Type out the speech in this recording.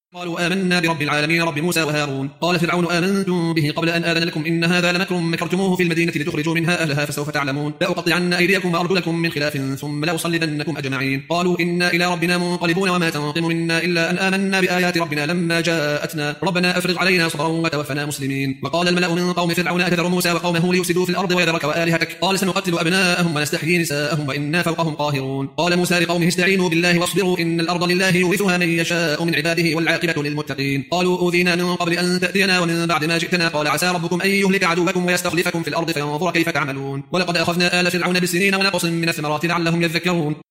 قالوا آمنا برب العالمين رب موسى وهارون. قال فرعون آمنتم به قبل أن آذن لكم إن هذا لمكر مكرتموه في المدينة لتخرجوا منها أهلها فسوف تعلمون. لأقطعن أيديكم وأرجلكم من خلاف ثم لأصلبنكم أجمعين. قالوا إنا إلى ربنا منقلبون وما تنقم منا إلا أن آمنا بآيات ربنا لما جاءتنا ربنا أفرغ علينا صبرا وتوفنا مسلمين. وقال الملأ من قوم فرعون أتذر موسى وقومه ليفسدوا في الأرض ويذرك وآلهتك قال سنقتل أبناءهم ونستحيي نساءهم وإنا فوقهم قاهرون. قال موسى لقومه استعينوا بالله واصبروا إن الأرض لله يورثها من يشاء من عباده والعاقبة للمتقين. قالوا أوذينا من قبل أن تأتينا ومن بعد ما جئتنا قال عسى ربكم أن يهلك عدوكم ويستخلفكم في الأرض فينظر كيف تعملون. ولقد أخذنا آل فرعون بالسنين ونقص من الثمرات لعلهم يذكرون.